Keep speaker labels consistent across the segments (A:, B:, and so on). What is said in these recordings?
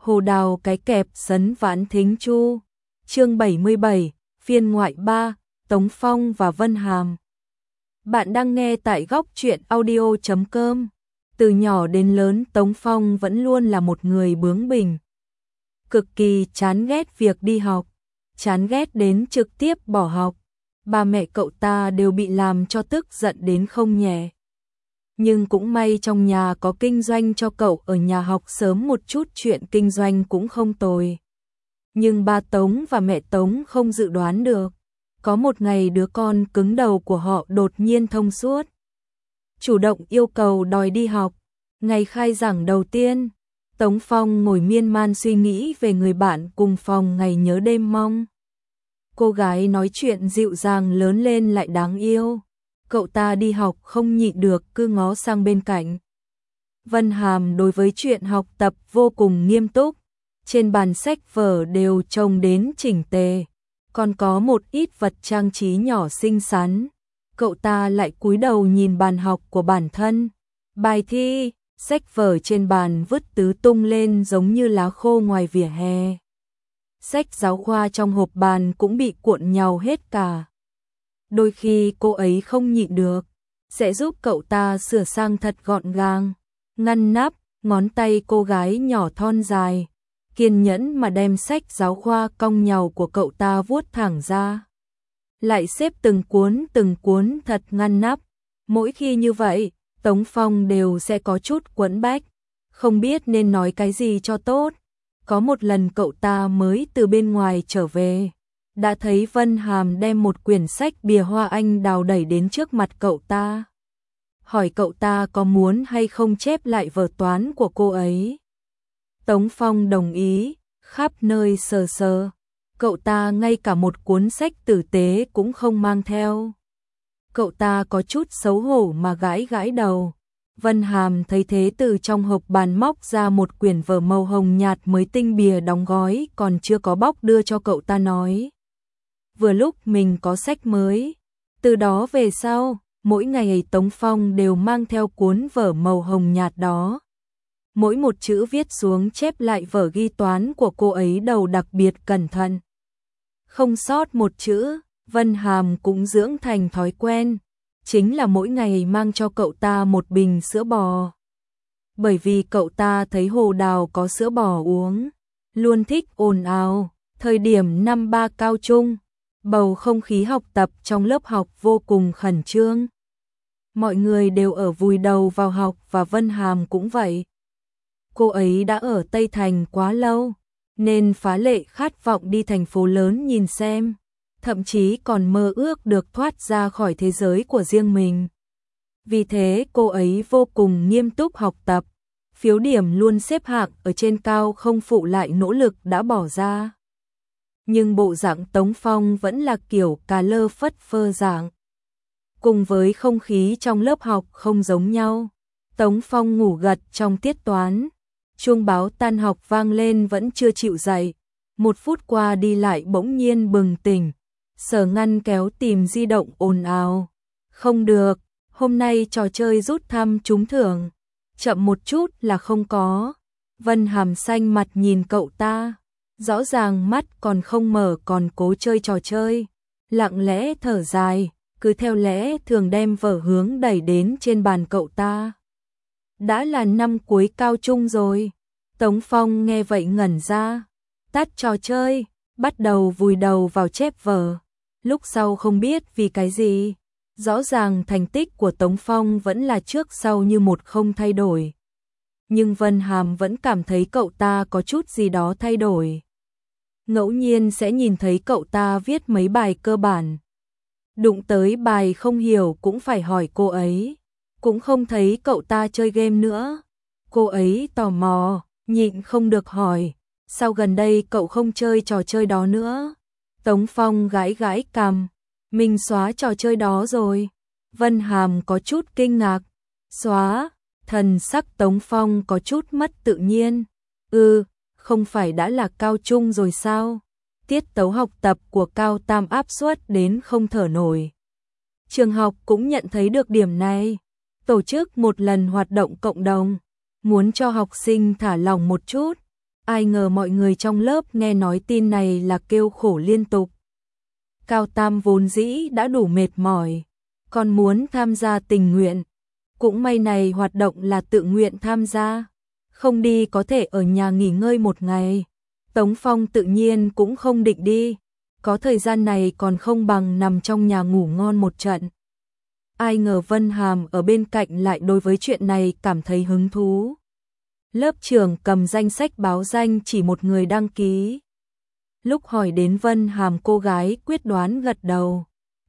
A: Hồ Đào cái kẹp sấn vãn thính chu. Chương 77, phiên ngoại 3, Tống Phong và Vân Hàm. Bạn đang nghe tại góc truyện audio.com. Từ nhỏ đến lớn Tống Phong vẫn luôn là một người bướng bỉnh. Cực kỳ chán ghét việc đi học, chán ghét đến trực tiếp bỏ học. Ba mẹ cậu ta đều bị làm cho tức giận đến không nhẹ. Nhưng cũng may trong nhà có kinh doanh cho cậu ở nhà học sớm một chút, chuyện kinh doanh cũng không tồi. Nhưng ba Tống và mẹ Tống không dự đoán được. Có một ngày đứa con cứng đầu của họ đột nhiên thông suốt. Chủ động yêu cầu đòi đi học. Ngày khai giảng đầu tiên, Tống Phong ngồi miên man suy nghĩ về người bạn cùng phòng ngày nhớ đêm mong. Cô gái nói chuyện dịu dàng lớn lên lại đáng yêu. Cậu ta đi học không nhịn được cứ ngó sang bên cạnh. Vân Hàm đối với chuyện học tập vô cùng nghiêm túc. Trên bàn sách vở đều trông đến chỉnh tề. Còn có một ít vật trang trí nhỏ xinh xắn. Cậu ta lại cúi đầu nhìn bàn học của bản thân. Bài thi, sách vở trên bàn vứt tứ tung lên giống như lá khô ngoài vỉa hè. Sách giáo khoa trong hộp bàn cũng bị cuộn nhau hết cả. Đôi khi cô ấy không nhịn được, sẽ giúp cậu ta sửa sang thật gọn gàng, ngăn nắp, ngón tay cô gái nhỏ thon dài, kiên nhẫn mà đem sách giáo khoa cong nhàu của cậu ta vuốt thẳng ra. Lại xếp từng cuốn thật ngăn nắp. Mỗi khi như vậy, Tống Phong đều sẽ có chút quẫn bách, không biết nên nói cái gì cho tốt. Có một lần cậu ta mới từ bên ngoài trở về, đã thấy Vân Hàm đem một quyển sách bìa hoa anh đào đẩy đến trước mặt cậu ta. Hỏi cậu ta có muốn hay không chép lại vở toán của cô ấy. Tống Phong đồng ý, khắp nơi sờ sờ. Cậu ta ngay cả một cuốn sách tử tế cũng không mang theo. Cậu ta có chút xấu hổ mà gãi gãi đầu. Vân Hàm thấy thế từ trong hộp bàn móc ra một quyển vở màu hồng nhạt mới tinh, bìa đóng gói còn chưa có bóc, đưa cho cậu ta nói. Vừa lúc mình có sách mới. Từ đó về sau, mỗi ngày Tống Phong đều mang theo cuốn vở màu hồng nhạt đó. Mỗi một chữ viết xuống chép lại vở ghi toán của cô ấy đầu đặc biệt cẩn thận. Không sót một chữ. Vân Hàm cũng dưỡng thành thói quen, chính là mỗi ngày mang cho cậu ta một bình sữa bò. Bởi vì cậu ta thấy Hồ Đào có sữa bò uống, luôn thích ồn ào. Thời điểm năm 3 cao trung, bầu không khí học tập trong lớp học vô cùng khẩn trương. Mọi người đều ở vùi đầu vào học và Vân Hàm cũng vậy. Cô ấy đã ở Tây Thành quá lâu, nên phá lệ khát vọng đi thành phố lớn nhìn xem. Thậm chí còn mơ ước được thoát ra khỏi thế giới của riêng mình. Vì thế cô ấy vô cùng nghiêm túc học tập, phiếu điểm luôn xếp hạng ở trên cao, không phụ lại nỗ lực đã bỏ ra. Nhưng bộ dạng Tống Phong vẫn là kiểu cà lơ phất phơ dạng. Cùng với không khí trong lớp học không giống nhau, Tống Phong ngủ gật trong tiết toán. Chuông báo tan học vang lên vẫn chưa chịu dậy. 1 phút qua đi lại bỗng nhiên bừng tỉnh. Sở ngăn kéo tìm di động ồn ào. Không được, hôm nay trò chơi rút thăm trúng thưởng. Chậm một chút là không có. Vân Hàm xanh mặt nhìn cậu ta. Rõ ràng mắt còn không mở còn cố chơi trò chơi. Lặng lẽ thở dài, cứ theo lẽ thường đem vở hướng đẩy đến trên bàn cậu ta. Đã là năm cuối cao trung rồi. Tống Phong nghe vậy ngẩn ra. Tắt trò chơi, bắt đầu vùi đầu vào chép vở. Lúc sau không biết vì cái gì, rõ ràng thành tích của Tống Phong vẫn là trước sau như một không thay đổi. Nhưng Vân Hàm vẫn cảm thấy cậu ta có chút gì đó thay đổi. Ngẫu nhiên sẽ nhìn thấy cậu ta viết mấy bài cơ bản. Đụng tới bài không hiểu cũng phải hỏi cô ấy. Cũng không thấy cậu ta chơi game nữa. Cô ấy tò mò, nhịn không được hỏi. Sao gần đây cậu không chơi trò chơi đó nữa? Tống Phong gãi gãi cằm. Mình xóa trò chơi đó rồi. Vân Hàm có chút kinh ngạc. Xóa? Thần sắc Tống Phong có chút mất tự nhiên. Không phải đã là cao trung rồi sao? Tiết tấu học tập của cao tam áp suất đến không thở nổi. Trường học cũng nhận thấy được điểm này. Tổ chức một lần hoạt động cộng đồng. Muốn cho học sinh thả lỏng một chút. Ai ngờ mọi người trong lớp nghe nói tin này là kêu khổ liên tục. Cao Tam vốn dĩ đã đủ mệt mỏi, còn muốn tham gia tình nguyện. Cũng may này hoạt động là tự nguyện tham gia, không đi có thể ở nhà nghỉ ngơi một ngày. Tống Phong tự nhiên cũng không định đi, có thời gian này còn không bằng nằm trong nhà ngủ ngon một trận. Ai ngờ Vân Hàm ở bên cạnh lại đối với chuyện này cảm thấy hứng thú. Lớp trưởng cầm danh sách báo danh chỉ một người đăng ký. Lúc hỏi đến Vân Hàm, cô gái quyết đoán gật đầu.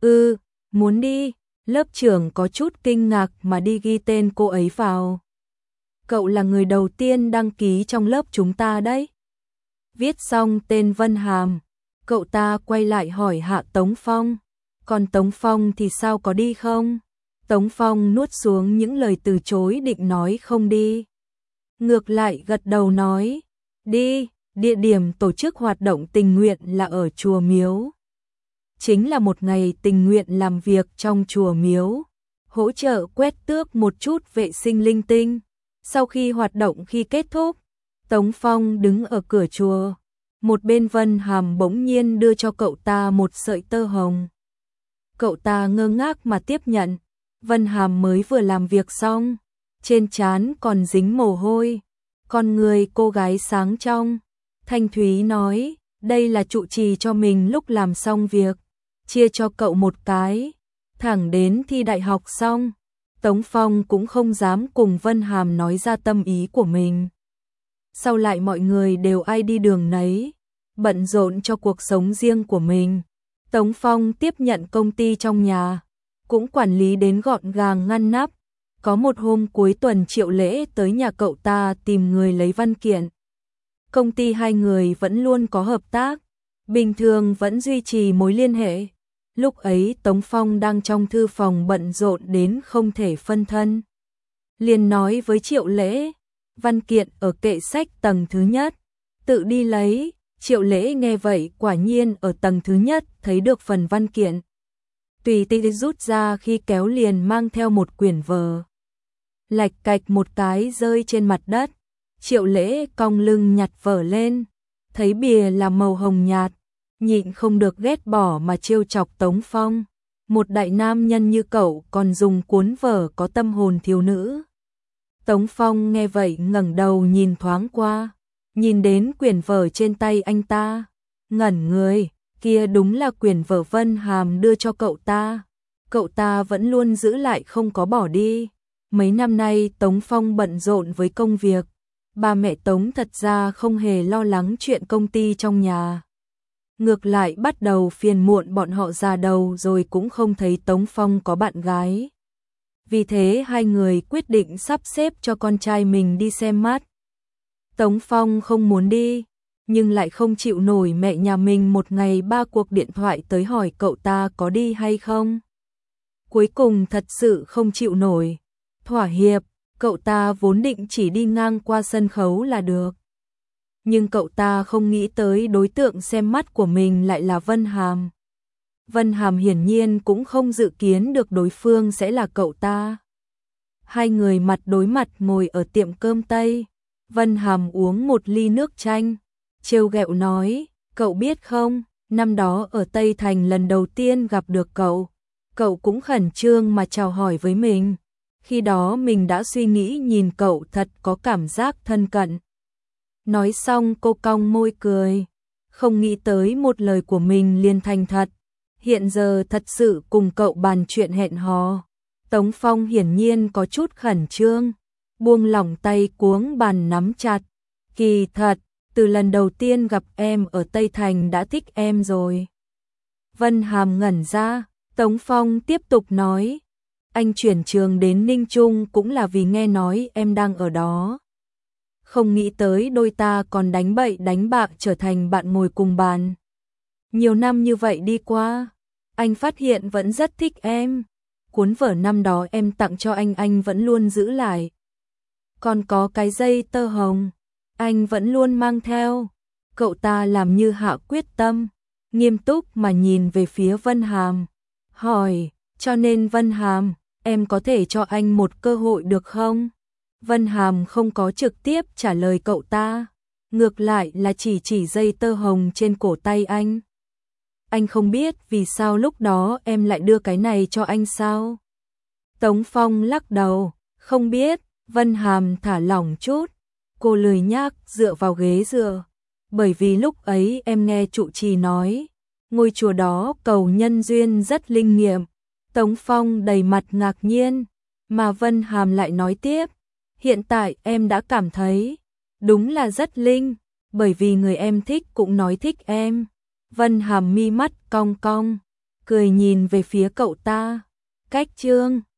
A: Muốn đi. Lớp trưởng có chút kinh ngạc mà đi ghi tên cô ấy vào. Cậu là người đầu tiên đăng ký trong lớp chúng ta đấy. Viết xong tên Vân Hàm, cậu ta quay lại hỏi Hạ Tống Phong. Còn Tống Phong thì sao, có đi không? Tống Phong nuốt xuống những lời từ chối định nói không đi. Ngược lại gật đầu nói, đi, địa điểm tổ chức hoạt động tình nguyện là ở chùa Miếu. Chính là một ngày tình nguyện làm việc trong chùa Miếu, hỗ trợ quét tước một chút vệ sinh linh tinh. Sau khi hoạt động khi kết thúc, Tống Phong đứng ở cửa chùa. Một bên Vân Hàm bỗng nhiên đưa cho cậu ta một sợi tơ hồng. Cậu ta ngơ ngác mà tiếp nhận. Vân Hàm mới vừa làm việc xong, trên trán còn dính mồ hôi, con người cô gái sáng trong. Thanh thúy nói, đây là trụ trì cho mình lúc làm xong việc, chia cho cậu một cái. Thẳng đến thi đại học xong, Tống Phong cũng không dám cùng Vân Hàm nói ra tâm ý của mình. Sau lại mọi người đều ai đi đường nấy, bận rộn cho cuộc sống riêng của mình. Tống Phong tiếp nhận công ty trong nhà, cũng quản lý đến gọn gàng ngăn nắp. Có một hôm cuối tuần Triệu Lễ tới nhà cậu ta tìm người lấy văn kiện. Công ty hai người vẫn luôn có hợp tác, bình thường vẫn duy trì mối liên hệ. Lúc ấy Tống Phong đang trong thư phòng bận rộn đến không thể phân thân. Liền nói với Triệu Lễ, văn kiện ở kệ sách tầng thứ nhất, tự đi lấy. Triệu Lễ nghe vậy quả nhiên ở tầng thứ nhất thấy được phần văn kiện. Tùy tiện rút ra, khi kéo liền mang theo một quyển vở. Lạch cạch một cái rơi trên mặt đất. Triệu Lễ cong lưng nhặt vở lên, thấy bìa là màu hồng nhạt, nhịn không được ghét bỏ mà trêu chọc Tống Phong. Một đại nam nhân như cậu còn dùng cuốn vở có tâm hồn thiếu nữ. Tống Phong nghe vậy ngẩng đầu nhìn thoáng qua, nhìn đến quyển vở trên tay anh ta, ngẩn người, kia đúng là quyển vở Vân Hàm đưa cho cậu ta. Cậu ta vẫn luôn giữ lại không có bỏ đi. Mấy năm nay Tống Phong bận rộn với công việc, ba mẹ Tống thật ra không hề lo lắng chuyện công ty trong nhà. Ngược lại bắt đầu phiền muộn bọn họ già đầu rồi cũng không thấy Tống Phong có bạn gái. Vì thế hai người quyết định sắp xếp cho con trai mình đi xem mắt. Tống Phong không muốn đi, nhưng lại không chịu nổi mẹ nhà mình một ngày 3 cuộc điện thoại tới hỏi cậu ta có đi hay không. Cuối cùng thật sự không chịu nổi, thỏa hiệp, cậu ta vốn định chỉ đi ngang qua sân khấu là được. Nhưng cậu ta không nghĩ tới đối tượng xem mắt của mình lại là Vân Hàm. Vân Hàm hiển nhiên cũng không dự kiến được đối phương sẽ là cậu ta. Hai người mặt đối mặt ngồi ở tiệm cơm Tây. Vân Hàm uống một ly nước chanh, trêu ghẹo nói, cậu biết không, năm đó ở Tây Thành lần đầu tiên gặp được cậu cũng khẩn trương mà chào hỏi với mình. Khi đó mình đã suy nghĩ nhìn cậu thật có cảm giác thân cận. Nói xong cô cong môi cười, không nghĩ tới một lời của mình liền thành thật. Hiện giờ thật sự cùng cậu bàn chuyện hẹn hò. Tống Phong hiển nhiên có chút khẩn trương, buông lỏng tay cuống bàn nắm chặt. Kỳ thật, từ lần đầu tiên gặp em ở Tây Thành đã thích em rồi. Vân Hàm ngẩn ra, Tống Phong tiếp tục nói, anh chuyển trường đến Ninh Trung cũng là vì nghe nói em đang ở đó. Không nghĩ tới đôi ta còn đánh bậy đánh bạ trở thành bạn ngồi cùng bàn. Nhiều năm như vậy đi qua, anh phát hiện vẫn rất thích em. Cuốn vở năm đó em tặng cho anh vẫn luôn giữ lại. Còn có cái dây tơ hồng, anh vẫn luôn mang theo. Cậu ta làm như hạ quyết tâm, nghiêm túc mà nhìn về phía Vân Hàm, hỏi, cho nên Vân Hàm, em có thể cho anh một cơ hội được không? Vân Hàm không có trực tiếp trả lời cậu ta, ngược lại là chỉ dây tơ hồng trên cổ tay anh. Anh không biết vì sao lúc đó em lại đưa cái này cho anh sao? Tống Phong lắc đầu, không biết. Vân Hàm thả lỏng chút, cô lười nhác dựa vào ghế dựa, bởi vì lúc ấy em nghe trụ trì nói, ngôi chùa đó cầu nhân duyên rất linh nghiệm. Tống Phong đầy mặt ngạc nhiên, mà Vân Hàm lại nói tiếp, hiện tại em đã cảm thấy, đúng là rất linh, bởi vì người em thích cũng nói thích em. Vân Hàm mi mắt cong cong, cười nhìn về phía cậu ta. Cách chương